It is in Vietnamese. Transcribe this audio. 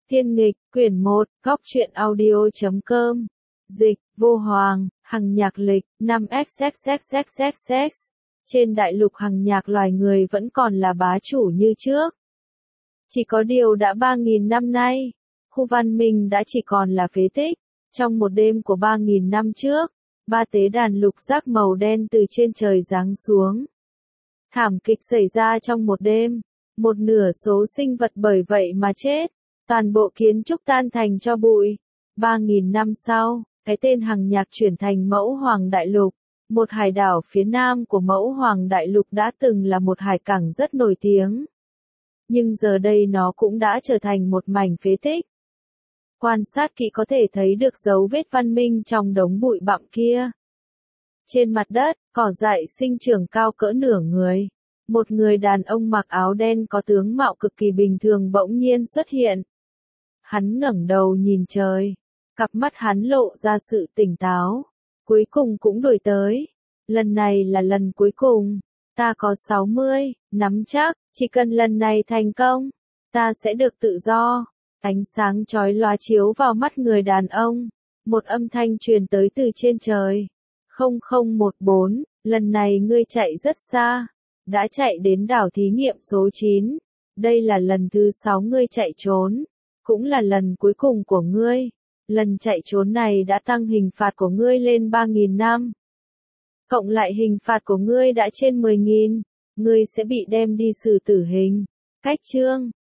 Tiên nghịch, quyển 1, góc truyện audio.com. Dịch, Vô Hoàng, Hằng nhạc lịch, 5xxxxxx. Trên đại lục hằng nhạc loài người vẫn còn là bá chủ như trước. Chỉ có điều đã 3.000 năm nay, khu văn minh đã chỉ còn là phế tích. Trong một đêm của 3.000 năm trước, 3 tế đàn lục giác màu đen từ trên trời giáng xuống. Thảm kịch xảy ra trong một đêm, một nửa số sinh vật bởi vậy mà chết. Toàn bộ kiến trúc tan thành tro bụi. 3.000 năm sau, cái tên hằng nhạc chuyển thành Mẫu Hoàng Đại Lục. Một hải đảo phía nam của Mẫu Hoàng Đại Lục đã từng là một hải cảng rất nổi tiếng. Nhưng giờ đây nó cũng đã trở thành một mảnh phế tích. Quan sát kỹ có thể thấy được dấu vết văn minh trong đống bụi bặm kia. Trên mặt đất, cỏ dại sinh trưởng cao cỡ nửa người. Một người đàn ông mặc áo đen có tướng mạo cực kỳ bình thường bỗng nhiên xuất hiện. Hắn ngẩng đầu nhìn trời. Cặp mắt hắn lộ ra sự tỉnh táo. Cuối cùng cũng đuổi tới. Lần này là lần cuối cùng. Ta có 60, nắm chắc, chỉ cần lần này thành công, ta sẽ được tự do. Ánh sáng chói lóa chiếu vào mắt người đàn ông. Một âm thanh truyền tới từ trên trời. 0014, lần này ngươi chạy rất xa. Đã chạy đến đảo thí nghiệm số 9. Đây là lần thứ 6 ngươi chạy trốn. Cũng là lần cuối cùng của ngươi. Lần chạy trốn này đã tăng hình phạt của ngươi lên 3.000 năm. Cộng lại hình phạt của ngươi đã trên 10.000. Ngươi sẽ bị đem đi xử tử hình. Cách chương